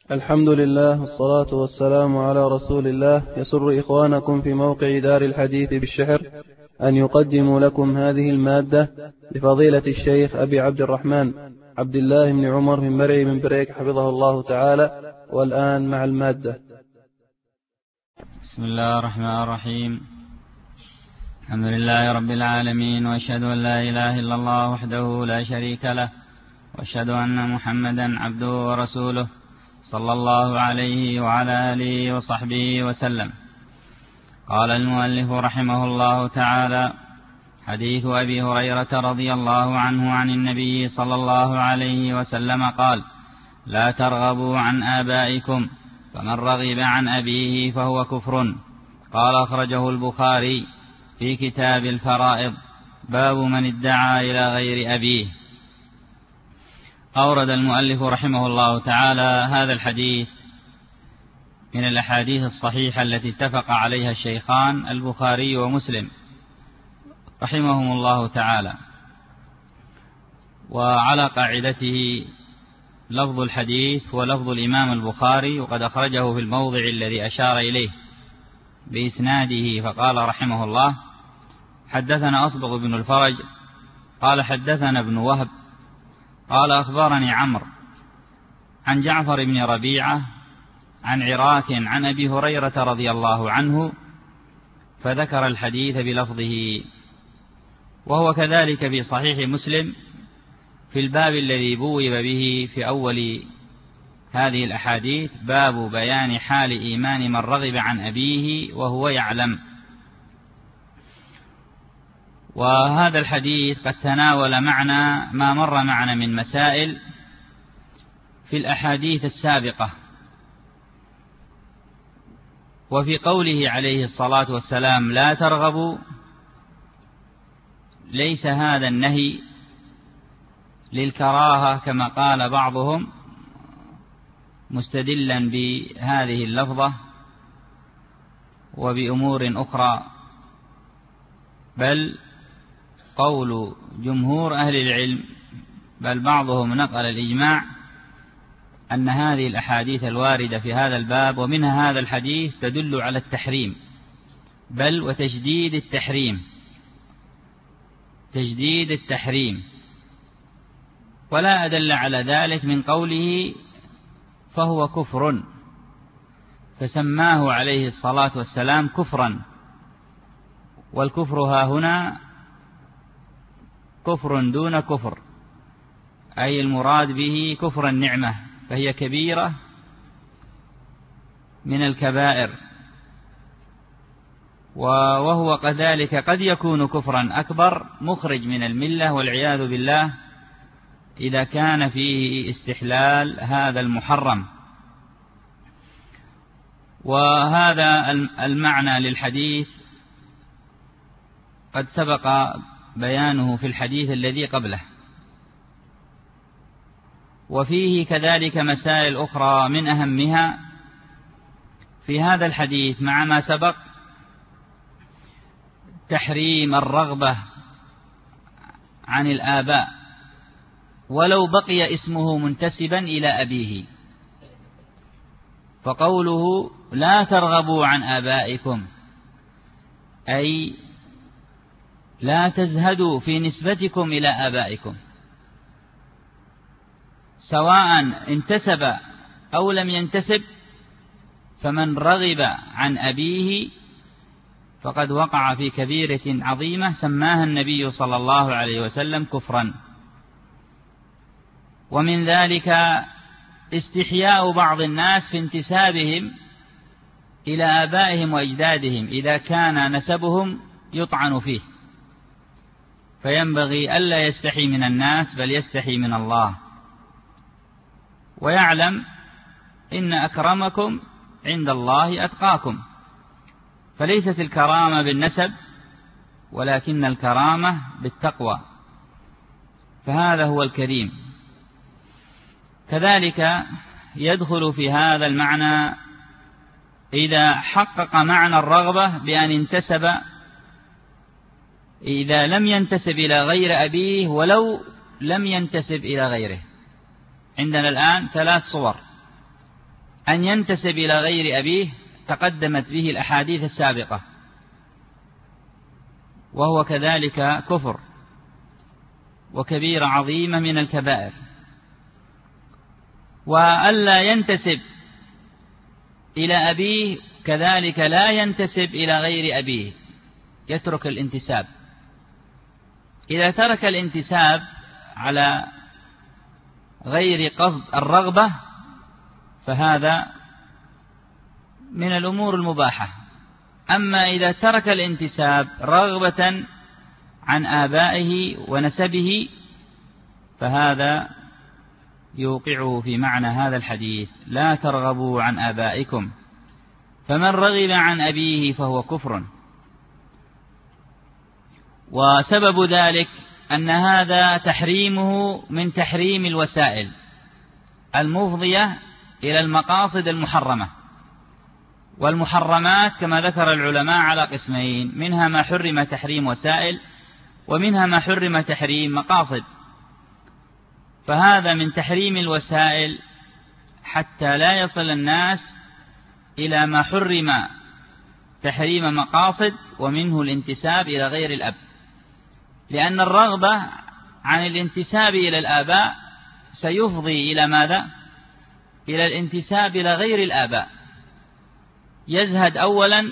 الحمد لله والصلاة والسلام على رسول الله. يسر إخوانكم في موقع دار الحديث بالشحر أن يقدموا لكم هذه المادة لفضيلة الشيخ أبي عبد الرحمن عبد الله بن عمر من مرعي من بريك حفظه الله تعالى. والآن مع المادة. بسم الله الرحمن الرحيم. الحمد لله رب العالمين، وأشهد أن لا إله إلا الله وحده لا شريك له، وأشهد أن محمدا عبده ورسوله صلى الله عليه وعلى آله وصحبه وسلم. قال المؤلف رحمه الله تعالى: حديث أبي هريرة رضي الله عنه عن النبي صلى الله عليه وسلم قال: لا ترغبوا عن آبائكم، فمن رغب عن أبيه فهو كفر. قال: أخرجه البخاري في كتاب الفرائض، باب من ادعى إلى غير أبيه. أورد المؤلف رحمه الله تعالى هذا الحديث من الأحاديث الصحيحة التي اتفق عليها الشيخان البخاري ومسلم رحمهم الله تعالى. وعلى قاعدته لفظ الحديث ولفظ الإمام البخاري، وقد أخرجه في الموضع الذي أشار إليه بإسناده، فقال رحمه الله: حدثنا أصبغ بن الفرج قال حدثنا ابن وهب قال أخبرني عمرو عن جعفر بن ربيعة عن عراك عن أبي هريرة رضي الله عنه، فذكر الحديث بلفظه. وهو كذلك في صحيح مسلم في الباب الذي بوب به في أول هذه الأحاديث، باب بيان حال إيمان من رغب عن أبيه وهو يعلم. وهذا الحديث قد تناول معنى ما مر معنا من مسائل في الأحاديث السابقة. وفي قوله عليه الصلاة والسلام: لا ترغبوا، ليس هذا النهي للكراهة كما قال بعضهم مستدلا بهذه اللفظة وبأمور أخرى، بل قول جمهور أهل العلم، بل بعضهم نقل الإجماع، أن هذه الأحاديث الواردة في هذا الباب ومنها هذا الحديث تدل على التحريم، بل وتشديد التحريم، تشديد التحريم. ولا أدل على ذلك من قوله فهو كفر، فسماه عليه الصلاة والسلام كفرا. والكفر ها هنا كفر دون كفر، أي المراد به كفر النعمة، فهي كبيرة من الكبائر. وهو كذلك قد يكون كفرا أكبر مخرج من الملة والعياذ بالله، إذا كان فيه استحلال هذا المحرم. وهذا المعنى للحديث قد سبق بيانه في الحديث الذي قبله. وفيه كذلك مسائل أخرى، من أهمها في هذا الحديث مع ما سبق تحريم الرغبة عن الآباء ولو بقي اسمه منتسبا إلى أبيه. فقوله لا ترغبوا عن آبائكم، أي لا تزهدوا في نسبتكم إلى آبائكم، سواء انتسب أو لم ينتسب. فمن رغب عن أبيه فقد وقع في كبيرة عظيمة سماها النبي صلى الله عليه وسلم كفرا. ومن ذلك استحياء بعض الناس في انتسابهم إلى آبائهم وأجدادهم إذا كان نسبهم يطعن فيه، فينبغي ألا يستحي من الناس بل يستحي من الله، ويعلم إن أكرمكم عند الله أتقاكم. فليست الكرامة بالنسب، ولكن الكرامة بالتقوى، فهذا هو الكريم. كذلك يدخل في هذا المعنى إذا حقق معنى الرغبة بأن انتسب، إذا لم ينتسب إلى غير أبيه ولو لم ينتسب إلى غيره. عندنا الآن 3 صور: أن ينتسب إلى غير أبيه تقدمت به الأحاديث السابقة، وهو كذلك كفر وكبيرة عظيمة من الكبائر. وألا ينتسب إلى أبيه كذلك لا ينتسب إلى غير أبيه، يترك الانتساب. إذا ترك الانتساب على غير قصد الرغبة فهذا من الأمور المباحة. أما إذا ترك الانتساب رغبة عن آبائه ونسبه فهذا يوقعه في معنى هذا الحديث: لا ترغبوا عن آبائكم، فمن رغب عن أبيه فهو كفر. وسبب ذلك أن هذا تحريمه من تحريم الوسائل المفضية إلى المقاصد المحرمة. والمحرمات كما ذكر العلماء على قسمين: منها ما حرم تحريم وسائل، ومنها ما حرم تحريم مقاصد. فهذا من تحريم الوسائل حتى لا يصل الناس إلى ما حرم تحريم مقاصد، ومنه الانتساب إلى غير الأب، لأن الرغبة عن الانتساب إلى الآباء سيفضي إلى ماذا؟ إلى الانتساب إلى غير الآباء، يزهد أولا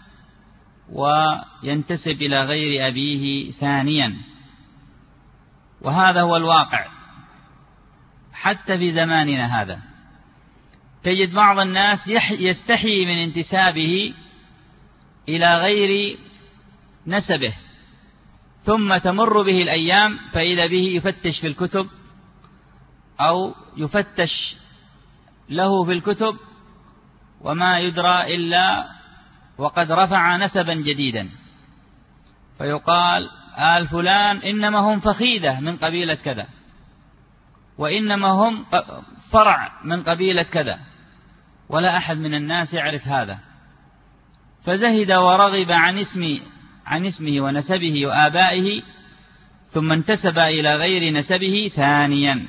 وينتسب إلى غير أبيه ثانيا. وهذا هو الواقع حتى في زماننا هذا. تجد بعض الناس يستحي من انتسابه إلى غير نسبه، ثم تمر به الأيام فإذا به يفتش في الكتب أو يفتش له في الكتب وما يدرى إلا وقد رفع نسبا جديدا، فيقال: آل فلان إنما هم فخيدة من قبيلة كذا، وإنما هم فرع من قبيلة كذا، ولا أحد من الناس يعرف هذا. فزهد ورغب عن اسمه ونسبه وآبائه، ثم انتسب إلى غير نسبه ثانيا.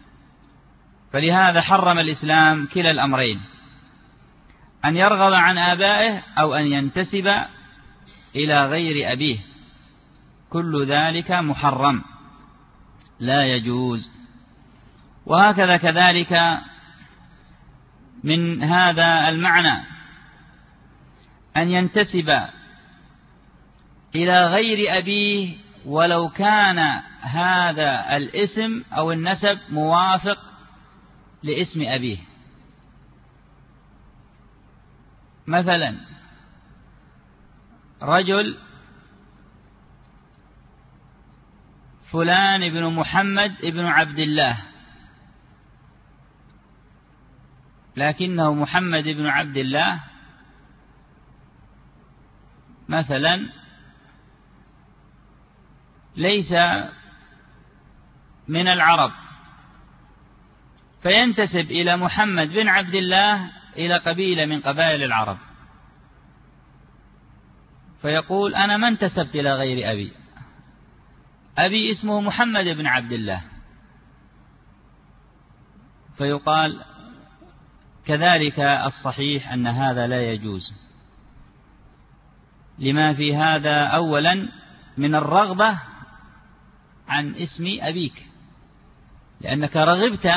فلهذا حرم الإسلام كلا الأمرين: أن يرغب عن آبائه أو أن ينتسب إلى غير أبيه، كل ذلك محرم لا يجوز. وهكذا كذلك من هذا المعنى أن ينتسب إلى غير أبيه ولو كان هذا الاسم أو النسب موافق لاسم أبيه. مثلا رجل فلان ابن محمد ابن عبد الله، لكنه محمد ابن عبد الله مثلا ليس من العرب، فينتسب إلى محمد بن عبد الله إلى قبيلة من قبائل العرب، فيقول: أنا ما انتسبت إلى غير أبي، أبي اسمه محمد بن عبد الله. فيقال: كذلك الصحيح أن هذا لا يجوز، لما في هذا أولا من الرغبة عن اسم أبيك، لأنك رغبت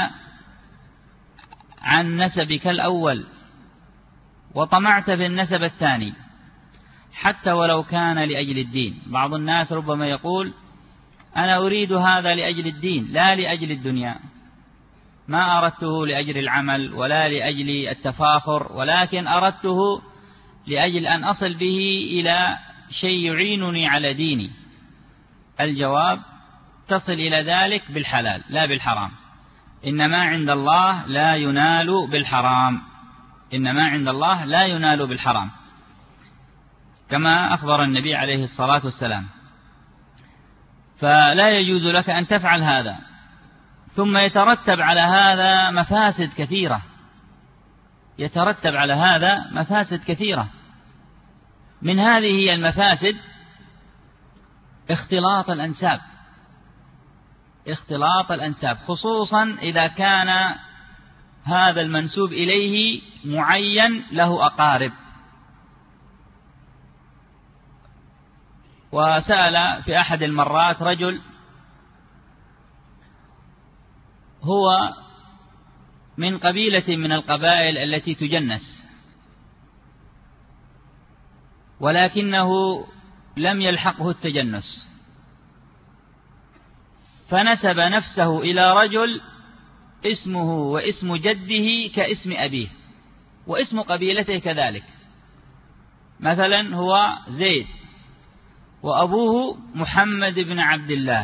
عن نسبك الأول وطمعت في النسب الثاني حتى ولو كان لأجل الدين. بعض الناس ربما يقول: أنا أريد هذا لأجل الدين لا لأجل الدنيا، ما أردته لأجل العمل ولا لأجل التفاخر، ولكن أردته لأجل أن أصل به إلى شيء يعينني على ديني. الجواب: تصل إلى ذلك بالحلال لا بالحرام. إنما عند الله لا ينال بالحرام، إنما عند الله لا ينال بالحرام، كما أخبر النبي عليه الصلاة والسلام. فلا يجوز لك أن تفعل هذا، ثم يترتب على هذا مفاسد كثيرة، يترتب على هذا مفاسد كثيرة. من هذه المفاسد اختلاط الأنساب، خصوصا إذا كان هذا المنسوب إليه معين له أقارب. وسأل في أحد المرات رجل هو من قبيلة من القبائل التي تجنس، ولكنه لم يلحقه التجنس، فنسب نفسه إلى رجل اسمه واسم جده كاسم أبيه واسم قبيلته كذلك. مثلا هو زيد وأبوه محمد بن عبد الله،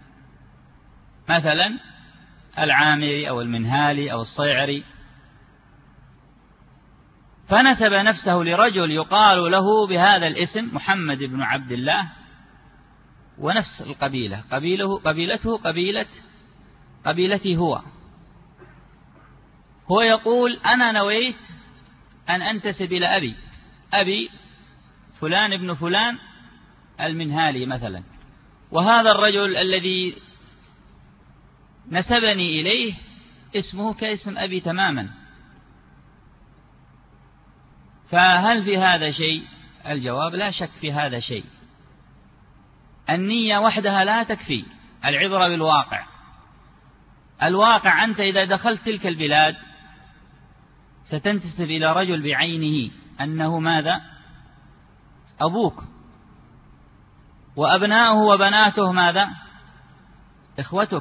مثلا العامري أو المنهالي أو الصيعري، فنسب نفسه لرجل يقال له بهذا الاسم محمد بن عبد الله، ونفس القبيلة قبيلته قبيلتي هو يقول أنا نويت أن أنتسب إلى أبي فلان ابن فلان المنهالي مثلا، وهذا الرجل الذي نسبني إليه اسمه كاسم أبي تماما، فهل في هذا شيء؟ الجواب لا شك في هذا شيء. النية وحدها لا تكفي، العبرة بالواقع. الواقع أنت إذا دخلت تلك البلاد ستنتسب إلى رجل بعينه أنه ماذا؟ أبوك، وأبناؤه وبناته ماذا؟ إخوتك،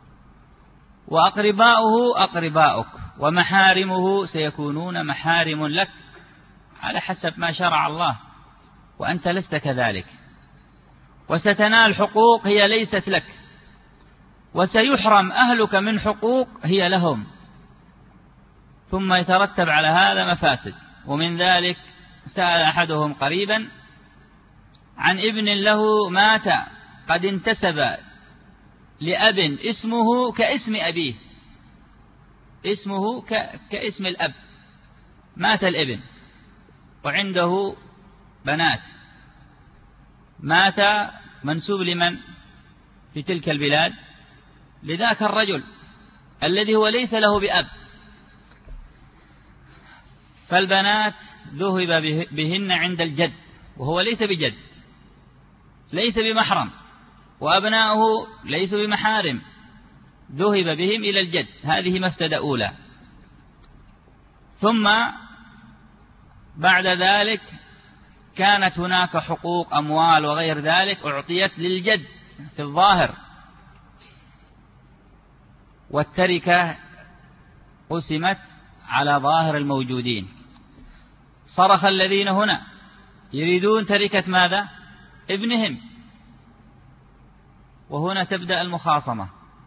وأقرباؤه أقرباؤك، ومحارمه سيكونون محارم لك على حسب ما شرع الله، وأنت لست كذلك، وستنال حقوق هي ليست لك، وسيحرم أهلك من حقوق هي لهم، ثم يترتب على هذا مفاسد. ومن ذلك سأل أحدهم قريبا عن ابن له مات قد انتسب لأب اسمه كاسم أبيه، اسمه كاسم الأب، مات الابن وعنده بنات، مات منسوب لمن في تلك البلاد؟ لذاك الرجل الذي هو ليس له بأب، فالبنات ذهب بهن عند الجد وهو ليس بجد، ليس بمحرم، وأبناؤه ليسوا بمحارم، ذهب بهم إلى الجد. هذه مفسدة أولى. ثم بعد ذلك كانت هناك حقوق أموال وغير ذلك أعطيت للجد في الظاهر، والتركة قسمت على ظاهر الموجودين. صرخ الذين هنا يريدون تركة ماذا؟ ابنهم، وهنا تبدأ المخاصمة،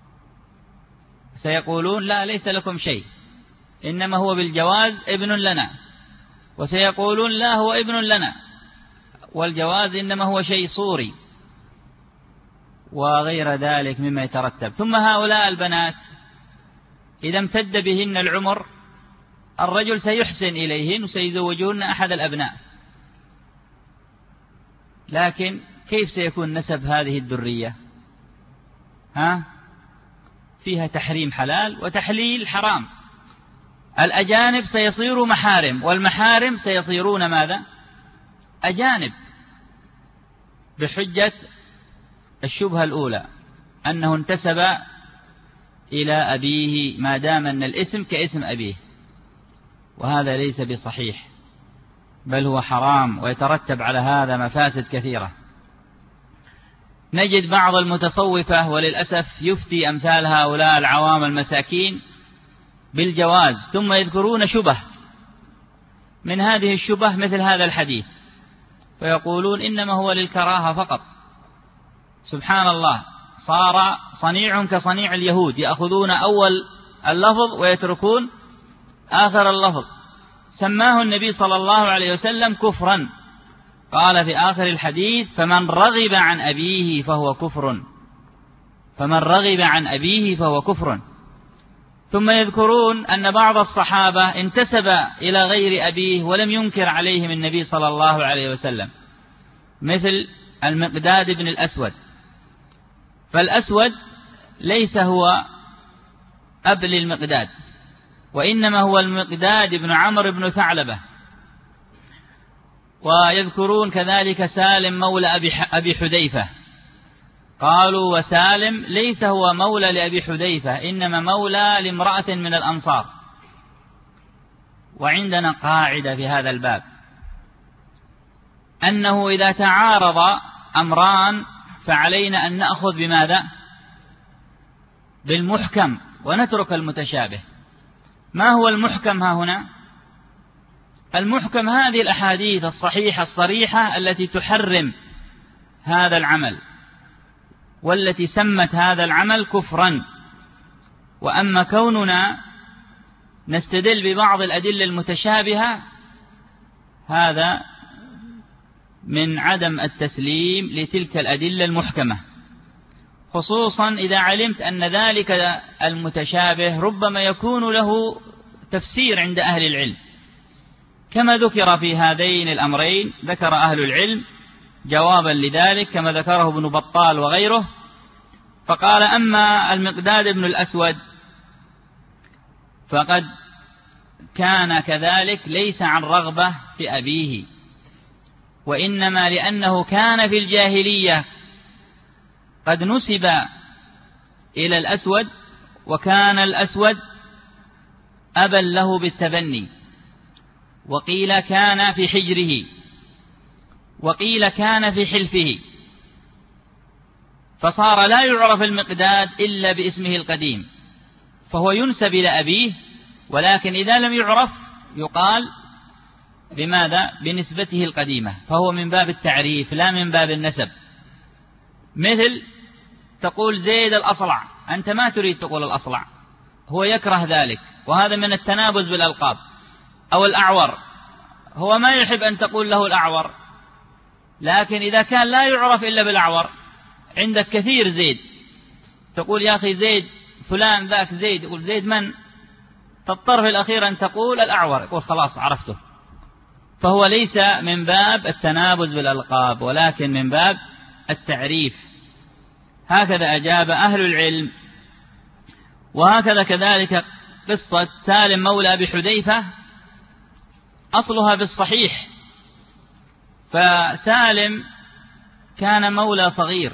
سيقولون لا ليس لكم شيء، إنما هو بالجواز ابن لنا، وسيقولون لا هو ابن لنا والجواز إنما هو شيء صوري، وغير ذلك مما يترتب. ثم هؤلاء البنات إذا امتد بهن العمر الرجل سيحسن إليهن وسيزوجهن أحد الأبناء، لكن كيف سيكون نسب هذه الذرية؟ فيها تحريم حلال وتحليل حرام. الأجانب سيصيروا محارم، والمحارم سيصيرون ماذا؟ أجانب، بحجة الشبهة الأولى أنه انتسب إلى أبيه ما دام أن الاسم كاسم أبيه، وهذا ليس بصحيح، بل هو حرام، ويترتب على هذا مفاسد كثيرة. نجد بعض المتصوفة وللأسف يفتي أمثال هؤلاء العوام المساكين بالجواز، ثم يذكرون شبه من هذه الشبه مثل هذا الحديث، فيقولون إنما هو للكراهة فقط. سبحان الله، صار صنيع كصنيع اليهود، يأخذون أول اللفظ ويتركون آخر اللفظ. سماه النبي صلى الله عليه وسلم كفرا، قال في آخر الحديث فمن رغب عن أبيه فهو كفر، فمن رغب عن أبيه فهو كفر. ثم يذكرون أن بعض الصحابة انتسب إلى غير أبيه ولم ينكر عليهم النبي صلى الله عليه وسلم، مثل المقداد بن الأسود، فالأسود ليس هو أب للمقداد، وإنما هو المقداد بن عمرو بن ثعلبة. ويذكرون كذلك سالم مولى أبي حذيفة، قالوا وسالم ليس هو مولى لأبي حذيفة، إنما مولى لامرأة من الأنصار. وعندنا قاعدة في هذا الباب، أنه إذا تعارض أمران فعلينا أن نأخذ بماذا؟ بالمحكم ونترك المتشابه. ما هو المحكم ها هنا؟ المحكم هذه الأحاديث الصحيحة الصريحة التي تحرم هذا العمل، والتي سمت هذا العمل كفرا. وأما كوننا نستدل ببعض الأدلة المتشابهة هذا من عدم التسليم لتلك الأدلة المحكمة، خصوصا إذا علمت أن ذلك المتشابه ربما يكون له تفسير عند أهل العلم، كما ذكر في هذين الأمرين. ذكر أهل العلم جوابا لذلك كما ذكره ابن بطال وغيره، فقال: أما المقداد بن الأسود فقد كان كذلك ليس عن رغبة في أبيه، وإنما لأنه كان في الجاهلية قد نسب إلى الأسود، وكان الأسود أبا له بالتبني، وقيل كان في حجره، وقيل كان في حلفه، فصار لا يعرف المقداد إلا باسمه القديم، فهو ينسب إلى أبيه، ولكن إذا لم يعرف يقال بماذا؟ بنسبته القديمة، فهو من باب التعريف لا من باب النسب. مثل تقول زيد الأصلع، أنت ما تريد تقول الأصلع، هو يكره ذلك، وهذا من التنابز بالألقاب. أو الأعور، هو ما يحب أن تقول له الأعور، لكن إذا كان لا يعرف إلا بالأعور، عندك كثير زيد، تقول يا أخي زيد فلان ذاك زيد، يقول زيد من؟ تضطر في الأخير أن تقول الأعور، يقول خلاص عرفته. فهو ليس من باب التنابز بالألقاب، ولكن من باب التعريف. هكذا أجاب أهل العلم. وهكذا كذلك قصة سالم مولى أبي حذيفة أصلها بالصحيح، فسالم كان مولى صغير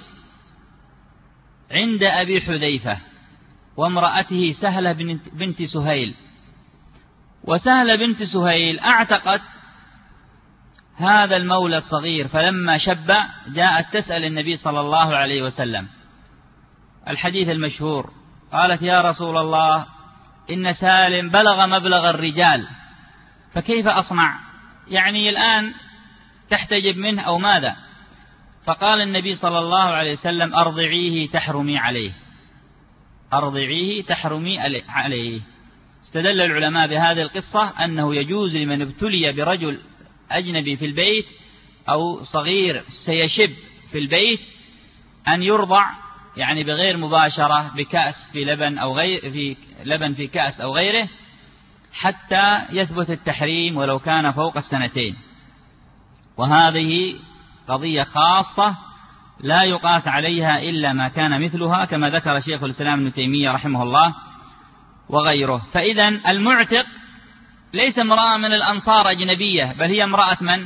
عند أبي حذيفة وامرأته سهلة بنت سهيل، وسهلة بنت سهيل أعتقت هذا المولى الصغير، فلما شب جاءت تسأل النبي صلى الله عليه وسلم الحديث المشهور، قالت: يا رسول الله، إن سالم بلغ مبلغ الرجال، فكيف أصنع؟ يعني الآن تحتجب منه أو ماذا؟ فقال النبي صلى الله عليه وسلم: أرضعيه تحرمي عليه، أرضعيه تحرمي عليه. استدل العلماء بهذه القصة أنه يجوز لمن ابتلي برجل أجنبي في البيت أو صغير سيشب في البيت أن يرضع، يعني بغير مباشرة، بكأس في لبن أو في لبن في كأس أو غيره، حتى يثبت التحريم ولو كان فوق السنتين. وهذه قضية خاصة لا يقاس عليها إلا ما كان مثلها، كما ذكر شيخ الإسلام ابن تيمية رحمه الله وغيره. فإذا المعتق ليس امرأة من الأنصار أجنبية، بل هي امرأة من؟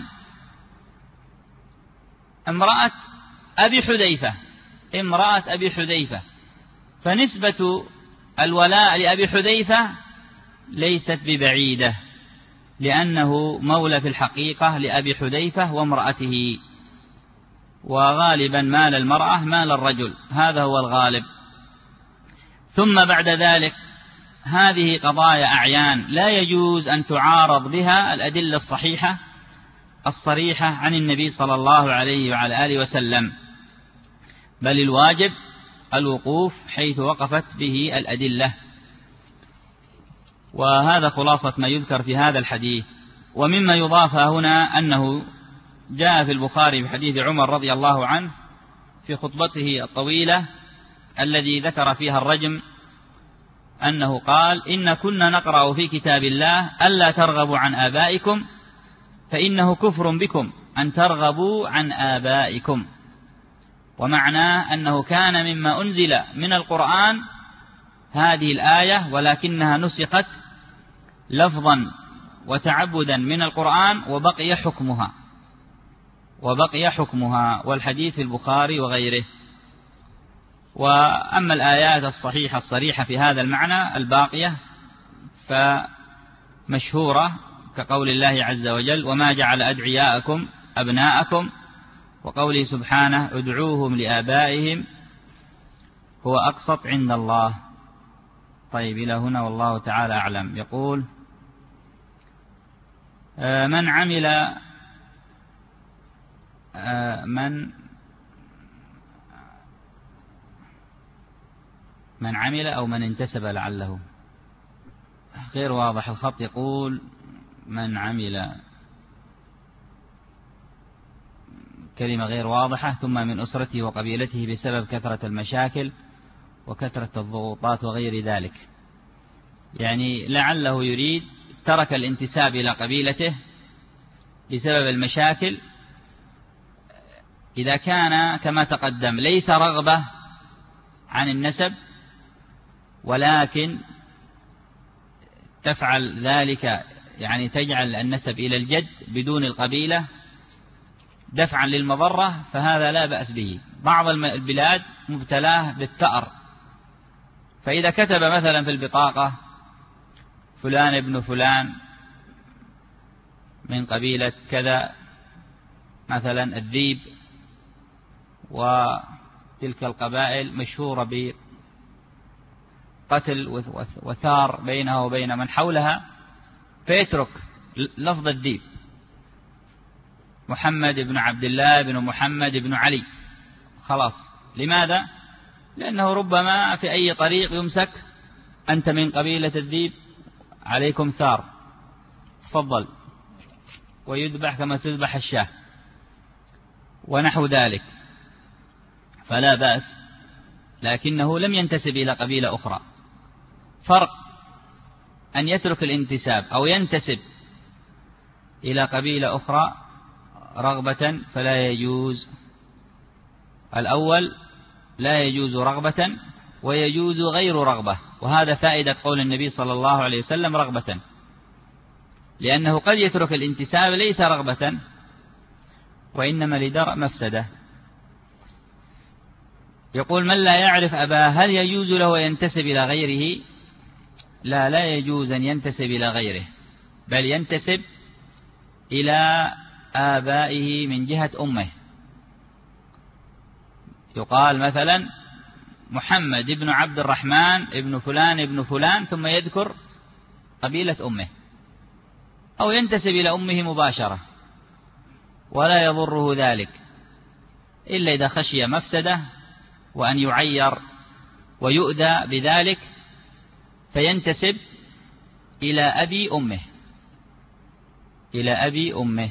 امرأة أبي حذيفة، امرأة أبي حذيفة. فنسبة الولاء لأبي حذيفة ليست ببعيدة، لأنه مولى في الحقيقة لأبي حذيفة وامرأته، وغالبا مال المرأة مال الرجل، هذا هو الغالب. ثم بعد ذلك هذه قضايا أعيان لا يجوز أن تعارض بها الأدلة الصحيحة الصريحة عن النبي صلى الله عليه وعلى آله وسلم، بل الواجب الوقوف حيث وقفت به الأدلة. وهذا خلاصة ما يذكر في هذا الحديث. ومما يضاف هنا أنه جاء في البخاري بحديث عمر رضي الله عنه في خطبته الطويلة الذي ذكر فيها الرجم، أنه قال: إن كنا نقرأ في كتاب الله ألا ترغبوا عن آبائكم فإنه كفر بكم أن ترغبوا عن آبائكم. ومعناه أنه كان مما أنزل من القرآن هذه الآية، ولكنها نسخت لفظا وتعبدا من القرآن وبقي حكمها والحديث في البخاري وغيره. وأما الآيات الصحيحة الصريحة في هذا المعنى الباقية فمشهورة كقول الله عز وجل: وما جعل أدعياءكم أبناءكم، وقوله سبحانه: ادعوهم لآبائهم هو أقسط عند الله. طيب، إلى هنا والله تعالى أعلم. يقول: من عمل أو من انتسب، لعله غير واضح الخط. يقول: من عمل، كلمة غير واضحة. ثم من أسرته وقبيلته بسبب كثرة المشاكل وكثرة الضغوطات وغير ذلك. يعني لعله يريد ترك الانتساب إلى قبيلته بسبب المشاكل، إذا كان كما تقدم ليس رغبة عن النسب، ولكن تفعل ذلك، يعني تجعل النسب إلى الجد بدون القبيلة دفعا للمضرة، فهذا لا بأس به. بعض البلاد مبتلاه بالثأر، فإذا كتب مثلا في البطاقة فلان ابن فلان من قبيلة كذا، مثلا الذيب، وتلك القبائل مشهورة بقتل وثار بينها وبين من حولها، فيترك لفظ الذيب: محمد بن عبد الله بن محمد بن علي، خلاص. لماذا؟ لأنه ربما في أي طريق يمسك: أنت من قبيلة الذيب، عليكم ثار، تفضل، ويذبح كما تذبح الشاة ونحو ذلك، فلا بأس. لكنه لم ينتسب إلى قبيلة أخرى. فرق أن يترك الانتساب أو ينتسب إلى قبيلة أخرى رغبة، فلا يجوز. الأول لا يجوز رغبة، ويجوز غير رغبة، وهذا فائدة قول النبي صلى الله عليه وسلم: رغبة، لأنه قد يترك الانتساب ليس رغبة، وإنما لدرء مفسدة. يقول: من لا يعرف أباه هل يجوز له ينتسب إلى غيره؟ لا يجوز أن ينتسب إلى غيره، بل ينتسب إلى آبائه من جهة أمه. يقال مثلا: محمد بن عبد الرحمن ابن فلان ابن فلان، ثم يذكر قبيلة أمه، أو ينتسب إلى أمه مباشرة، ولا يضره ذلك إلا إذا خشي مفسدة وأن يعير ويؤذى بذلك، فينتسب إلى أبي أمه.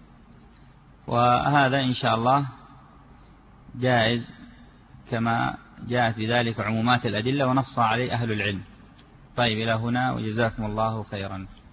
وهذا إن شاء الله جائز كما جاءت بذلك عمومات الأدلة ونص عليه أهل العلم. طيب، إلى هنا، وجزاكم الله خيرا.